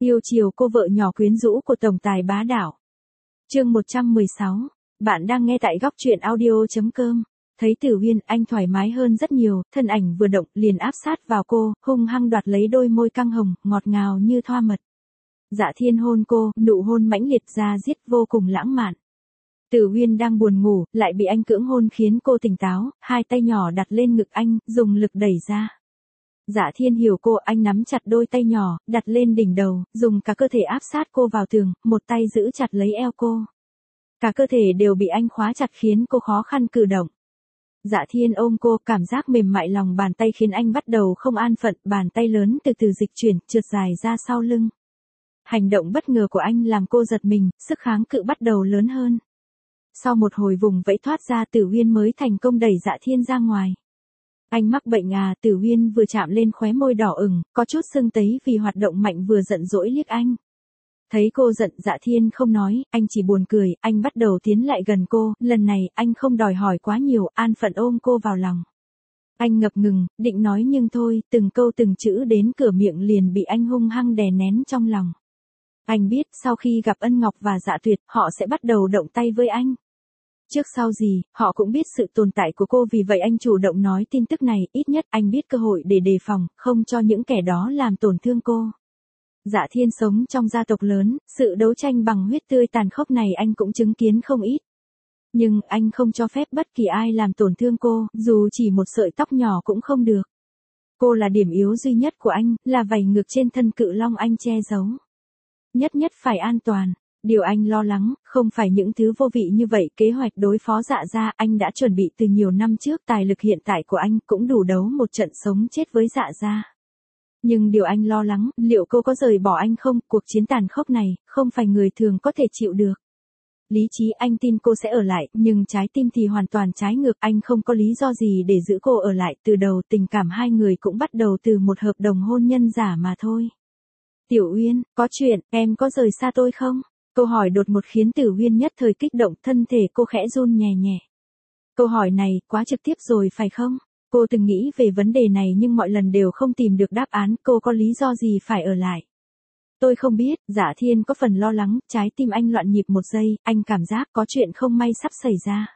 Yêu chiều cô vợ nhỏ quyến rũ của tổng tài bá đạo. Chương 116. Bạn đang nghe tại góc truyện audio.com. Thấy Tử Uyên, anh thoải mái hơn rất nhiều, thân ảnh vừa động liền áp sát vào cô, hung hăng đoạt lấy đôi môi căng hồng, ngọt ngào như thoa mật. Dạ Thiên hôn cô, nụ hôn mãnh liệt ra diết vô cùng lãng mạn. Tử Uyên đang buồn ngủ, lại bị anh cưỡng hôn khiến cô tỉnh táo, hai tay nhỏ đặt lên ngực anh, dùng lực đẩy ra. Dạ Thiên hiểu cô, anh nắm chặt đôi tay nhỏ, đặt lên đỉnh đầu, dùng cả cơ thể áp sát cô vào tường, một tay giữ chặt lấy eo cô. Cả cơ thể đều bị anh khóa chặt khiến cô khó khăn cử động. Dạ Thiên ôm cô, cảm giác mềm mại lòng bàn tay khiến anh bắt đầu không an phận, bàn tay lớn từ từ dịch chuyển, trượt dài ra sau lưng. Hành động bất ngờ của anh làm cô giật mình, sức kháng cự bắt đầu lớn hơn. Sau một hồi vùng vẫy thoát ra, Tử Uyên mới thành công đẩy Dạ Thiên ra ngoài. Anh mắc bệnh à? Tử Uyên vừa chạm lên khóe môi đỏ ửng, có chút sưng tấy vì hoạt động mạnh vừa giận dỗi liếc anh. Thấy cô giận, Dạ Thiên không nói, anh chỉ buồn cười, anh bắt đầu tiến lại gần cô, lần này anh không đòi hỏi quá nhiều, an phận ôm cô vào lòng. Anh ngập ngừng, định nói nhưng thôi, từng câu từng chữ đến cửa miệng liền bị anh hung hăng đè nén trong lòng. Anh biết sau khi gặp Ân Ngọc và Dạ Tuyệt, họ sẽ bắt đầu động tay với anh. Trước sau gì, họ cũng biết sự tồn tại của cô, vì vậy anh chủ động nói tin tức này, ít nhất anh biết cơ hội để đề phòng, không cho những kẻ đó làm tổn thương cô. Dạ Thiên sống trong gia tộc lớn, sự đấu tranh bằng huyết tươi tàn khốc này anh cũng chứng kiến không ít. Nhưng anh không cho phép bất kỳ ai làm tổn thương cô, dù chỉ một sợi tóc nhỏ cũng không được. Cô là điểm yếu duy nhất của anh, là vảy ngược trên thân cự long anh che giấu. Nhất nhất phải an toàn. Điều anh lo lắng, không phải những thứ vô vị như vậy, kế hoạch đối phó Dạ gia anh đã chuẩn bị từ nhiều năm trước, tài lực hiện tại của anh cũng đủ đấu một trận sống chết với Dạ gia. Nhưng điều anh lo lắng, liệu cô có rời bỏ anh không, cuộc chiến tàn khốc này, không phải người thường có thể chịu được. Lý trí anh tin cô sẽ ở lại, nhưng trái tim thì hoàn toàn trái ngược, anh không có lý do gì để giữ cô ở lại, từ đầu tình cảm hai người cũng bắt đầu từ một hợp đồng hôn nhân giả mà thôi. Tiểu Uyên, có chuyện, em có rời xa tôi không? Câu hỏi đột ngột khiến Tử Uyên nhất thời kích động, thân thể cô khẽ run nhẹ nhẹ. Câu hỏi này quá trực tiếp rồi phải không? Cô từng nghĩ về vấn đề này nhưng mọi lần đều không tìm được đáp án, cô có lý do gì phải ở lại? Tôi không biết. Dạ Thiên có phần lo lắng, trái tim anh loạn nhịp một giây, anh cảm giác có chuyện không may sắp xảy ra.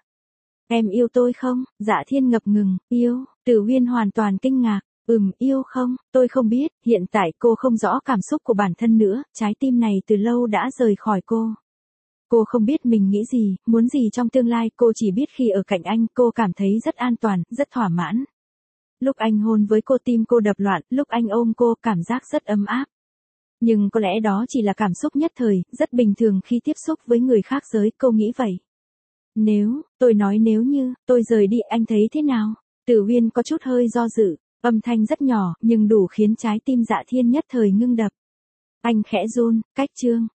Em yêu tôi không? Dạ Thiên ngập ngừng, yêu. Tử Uyên hoàn toàn kinh ngạc. Yêu không, tôi không biết, hiện tại cô không rõ cảm xúc của bản thân nữa, trái tim này từ lâu đã rời khỏi cô. Cô không biết mình nghĩ gì, muốn gì trong tương lai, cô chỉ biết khi ở cạnh anh, cô cảm thấy rất an toàn, rất thỏa mãn. Lúc anh hôn với cô tim cô đập loạn, lúc anh ôm cô, cảm giác rất ấm áp. Nhưng có lẽ đó chỉ là cảm xúc nhất thời, rất bình thường khi tiếp xúc với người khác giới, cô nghĩ vậy. Nếu như, tôi rời đi, anh thấy thế nào? Tử Uyên có chút hơi do dự. Âm thanh rất nhỏ, nhưng đủ khiến trái tim Dạ Thiên nhất thời ngưng đập. Anh khẽ run, cách chương.